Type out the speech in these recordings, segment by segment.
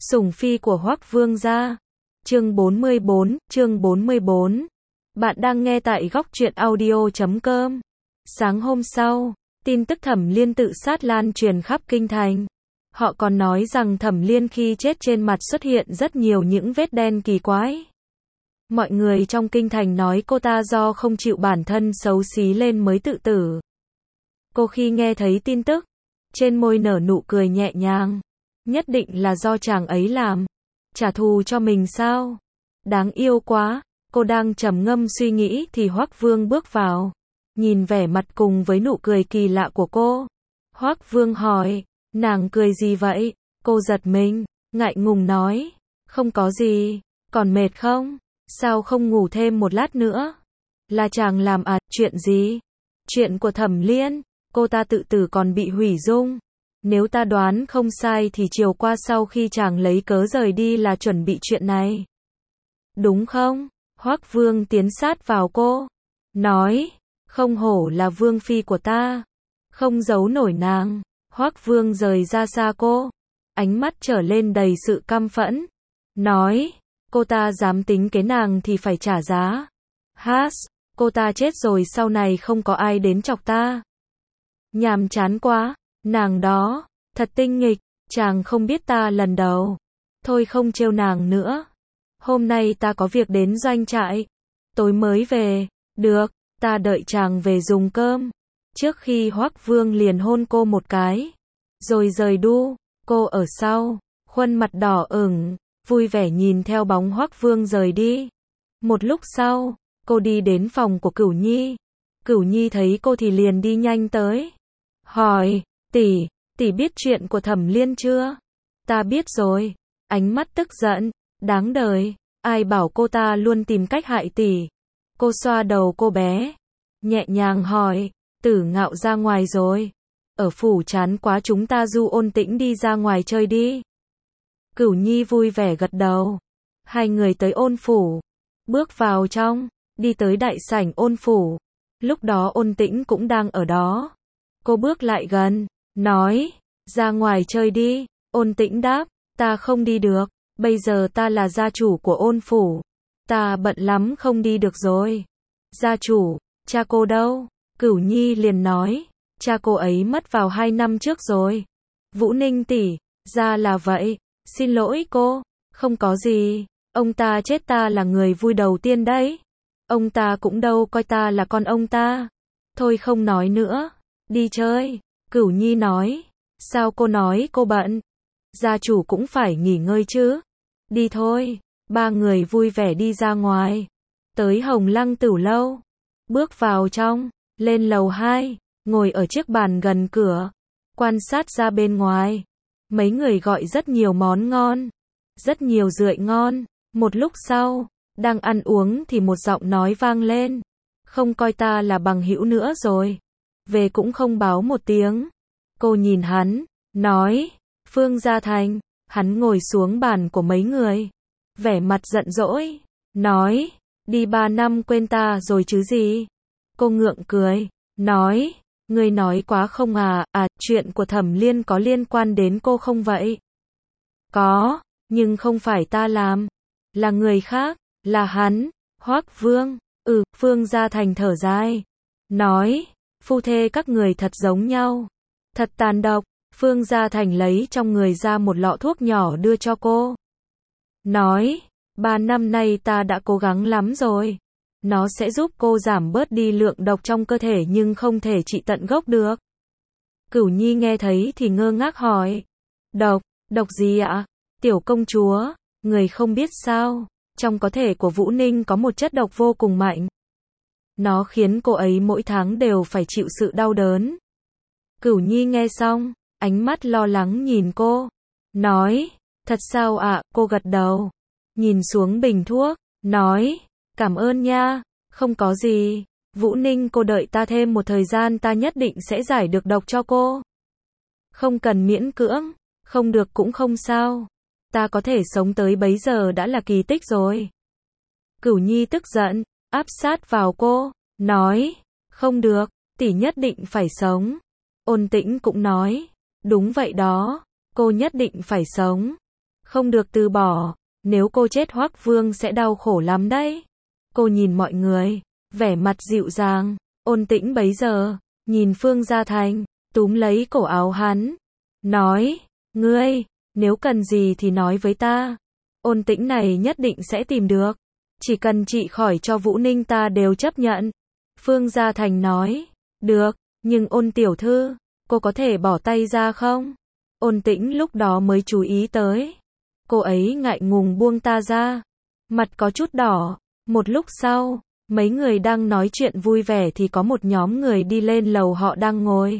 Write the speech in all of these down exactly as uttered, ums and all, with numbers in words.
Sủng phi của Hoắc Vương gia. Chương bốn mươi bốn, chương bốn mươi bốn. Bạn đang nghe tại góc truyện audio chấm com. Sáng hôm sau, tin tức Thẩm Liên tự sát lan truyền khắp kinh thành. Họ còn nói rằng Thẩm Liên khi chết trên mặt xuất hiện rất nhiều những vết đen kỳ quái. Mọi người trong kinh thành nói cô ta do không chịu bản thân xấu xí lên mới tự tử. Cô khi nghe thấy tin tức, trên môi nở nụ cười nhẹ nhàng. Nhất định là do chàng ấy làm. Trả thù cho mình sao? Đáng yêu quá. Cô đang trầm ngâm suy nghĩ thì Hoắc Vương bước vào. Nhìn vẻ mặt cùng với nụ cười kỳ lạ của cô. Hoắc Vương hỏi, nàng cười gì vậy? Cô giật mình, ngại ngùng nói, không có gì, còn mệt không? Sao không ngủ thêm một lát nữa? Là chàng làm à, chuyện gì? Chuyện của Thẩm Liên, cô ta tự tử còn bị hủy dung. Nếu ta đoán không sai thì chiều qua sau khi chàng lấy cớ rời đi là chuẩn bị chuyện này. Đúng không? Hoắc Vương tiến sát vào cô. Nói, không hổ là vương phi của ta. Không giấu nổi nàng. Hoắc Vương rời ra xa cô. Ánh mắt trở lên đầy sự căm phẫn. Nói, cô ta dám tính kế nàng thì phải trả giá. Hát, cô ta chết rồi sau này không có ai đến chọc ta. Nhàm chán quá. Nàng đó, thật tinh nghịch, chàng không biết ta lần đầu. Thôi không trêu nàng nữa. Hôm nay ta có việc đến doanh trại. Tối mới về. Được, ta đợi chàng về dùng cơm. Trước khi Hoắc Vương liền hôn cô một cái. Rồi rời đu, cô ở sau, khuôn mặt đỏ ửng, vui vẻ nhìn theo bóng Hoắc Vương rời đi. Một lúc sau, cô đi đến phòng của Cửu Nhi. Cửu Nhi thấy cô thì liền đi nhanh tới. Hỏi, tỷ, tỷ biết chuyện của Thẩm Liên chưa? Ta biết rồi. Ánh mắt tức giận, đáng đời, ai bảo cô ta luôn tìm cách hại tỷ. Cô xoa đầu cô bé, nhẹ nhàng hỏi, Tử Ngạo ra ngoài rồi. Ở phủ chán quá chúng ta du Ôn Tĩnh đi ra ngoài chơi đi. Cửu Nhi vui vẻ gật đầu. Hai người tới Ôn phủ, bước vào trong, đi tới đại sảnh Ôn phủ. Lúc đó Ôn Tĩnh cũng đang ở đó. Cô bước lại gần, nói, ra ngoài chơi đi. Ôn Tĩnh đáp, ta không đi được, bây giờ ta là gia chủ của Ôn phủ. Ta bận lắm không đi được rồi. Gia chủ, cha cô đâu? Cửu Nhi liền nói, cha cô ấy mất vào hai năm trước rồi. Vũ Ninh tỷ, ra là vậy, xin lỗi cô, không có gì, ông ta chết ta là người vui đầu tiên đấy. Ông ta cũng đâu coi ta là con ông ta. Thôi không nói nữa, đi chơi. Cửu Nhi nói, sao cô nói cô bận? Gia chủ cũng phải nghỉ ngơi chứ. Đi thôi. Ba người vui vẻ đi ra ngoài. Tới Hồng Lăng Tửu lâu. Bước vào trong, lên lầu hai, ngồi ở chiếc bàn gần cửa. Quan sát ra bên ngoài. Mấy người gọi rất nhiều món ngon. Rất nhiều rượu ngon. Một lúc sau, đang ăn uống thì một giọng nói vang lên. Không coi ta là bằng hữu nữa rồi. Về cũng không báo một tiếng. Cô nhìn hắn, nói, Phương Gia Thành. Hắn ngồi xuống bàn của mấy người. Vẻ mặt giận dỗi, nói, đi ba năm quên ta rồi chứ gì. Cô ngượng cười, nói, ngươi nói quá không à, à, chuyện của Thẩm Liên có liên quan đến cô không vậy? Có, nhưng không phải ta làm, là người khác, là hắn, Hoắc Vương. Ừ, Phương Gia Thành thở dài, nói, phu thê các người thật giống nhau, thật tàn độc. Phương Gia Thành lấy trong người ra một lọ thuốc nhỏ đưa cho cô. Nói, ba năm nay ta đã cố gắng lắm rồi. Nó sẽ giúp cô giảm bớt đi lượng độc trong cơ thể nhưng không thể trị tận gốc được. Cửu Nhi nghe thấy thì ngơ ngác hỏi. Độc, độc gì ạ? Tiểu công chúa, người không biết sao? Trong cơ thể của Vũ Ninh có một chất độc vô cùng mạnh. Nó khiến cô ấy mỗi tháng đều phải chịu sự đau đớn. Cửu Nhi nghe xong, ánh mắt lo lắng nhìn cô. Nói, thật sao ạ? Cô gật đầu. Nhìn xuống bình thuốc, nói, cảm ơn nha, không có gì. Vũ Ninh cô đợi ta thêm một thời gian ta nhất định sẽ giải được độc cho cô. Không cần miễn cưỡng, không được cũng không sao. Ta có thể sống tới bấy giờ đã là kỳ tích rồi. Cửu Nhi tức giận, áp sát vào cô, nói, không được, tỷ nhất định phải sống. Ôn Tĩnh cũng nói, đúng vậy đó, cô nhất định phải sống. Không được từ bỏ, nếu cô chết Hoắc Vương sẽ đau khổ lắm đấy. Cô nhìn mọi người, vẻ mặt dịu dàng, Ôn Tĩnh bấy giờ, nhìn Phương Gia Thành, túm lấy cổ áo hắn, nói, ngươi, nếu cần gì thì nói với ta. Ôn Tĩnh này nhất định sẽ tìm được. Chỉ cần chị khỏi cho Vũ Ninh ta đều chấp nhận. Phương Gia Thành nói, được, nhưng Ôn tiểu thư, cô có thể bỏ tay ra không? Ôn Tĩnh lúc đó mới chú ý tới. Cô ấy ngại ngùng buông ta ra. Mặt có chút đỏ. Một lúc sau, mấy người đang nói chuyện vui vẻ thì có một nhóm người đi lên lầu họ đang ngồi.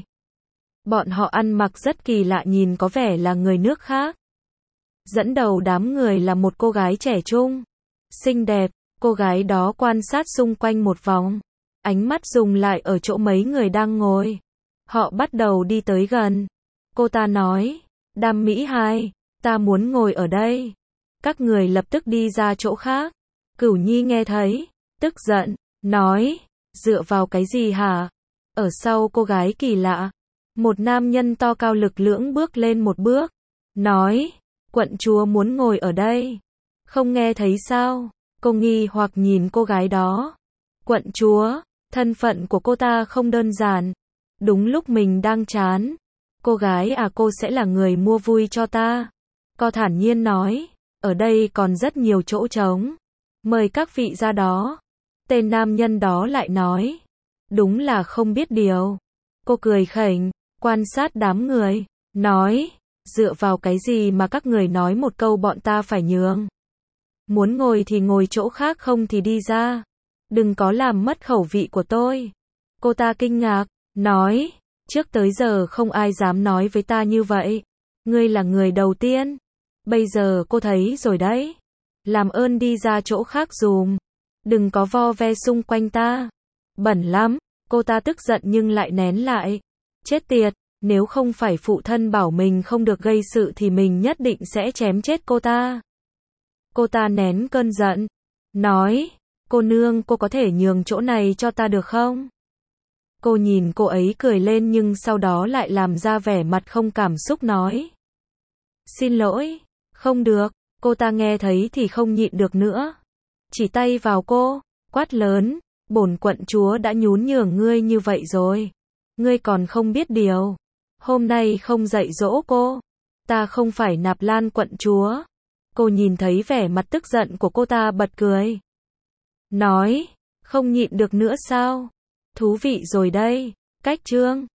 Bọn họ ăn mặc rất kỳ lạ nhìn có vẻ là người nước khác. Dẫn đầu đám người là một cô gái trẻ trung, xinh đẹp, cô gái đó quan sát xung quanh một vòng. Ánh mắt dừng lại ở chỗ mấy người đang ngồi. Họ bắt đầu đi tới gần. Cô ta nói, Đam Mỹ Hai, ta muốn ngồi ở đây. Các người lập tức đi ra chỗ khác. Cửu Nhi nghe thấy, tức giận, nói, dựa vào cái gì hả? Ở sau cô gái kỳ lạ, một nam nhân to cao lực lưỡng bước lên một bước, nói, quận chúa muốn ngồi ở đây. Không nghe thấy sao? Cô nghi hoặc nhìn cô gái đó. Quận chúa, thân phận của cô ta không đơn giản. Đúng lúc mình đang chán. Cô gái à cô sẽ là người mua vui cho ta. Cô thản nhiên nói, ở đây còn rất nhiều chỗ trống. Mời các vị ra đó. Tên nam nhân đó lại nói, đúng là không biết điều. Cô cười khỉnh, quan sát đám người, nói, dựa vào cái gì mà các người nói một câu bọn ta phải nhường. Muốn ngồi thì ngồi chỗ khác không thì đi ra. Đừng có làm mất khẩu vị của tôi. Cô ta kinh ngạc, nói, trước tới giờ không ai dám nói với ta như vậy. Ngươi là người đầu tiên. Bây giờ cô thấy rồi đấy. Làm ơn đi ra chỗ khác dùm. Đừng có vo ve xung quanh ta. Bẩn lắm. Cô ta tức giận nhưng lại nén lại. Chết tiệt, nếu không phải phụ thân bảo mình không được gây sự thì mình nhất định sẽ chém chết cô ta. Cô ta nén cơn giận. Nói, cô nương cô có thể nhường chỗ này cho ta được không? Cô nhìn cô ấy cười lên nhưng sau đó lại làm ra vẻ mặt không cảm xúc nói. Xin lỗi, không được. Cô ta nghe thấy thì không nhịn được nữa. Chỉ tay vào cô, quát lớn, bổn quận chúa đã nhún nhường ngươi như vậy rồi. Ngươi còn không biết điều. Hôm nay không dạy dỗ cô. Ta không phải Nạp Lan quận chúa. Cô nhìn thấy vẻ mặt tức giận của cô ta bật cười. Nói, không nhịn được nữa sao? Thú vị rồi đây. Cách chương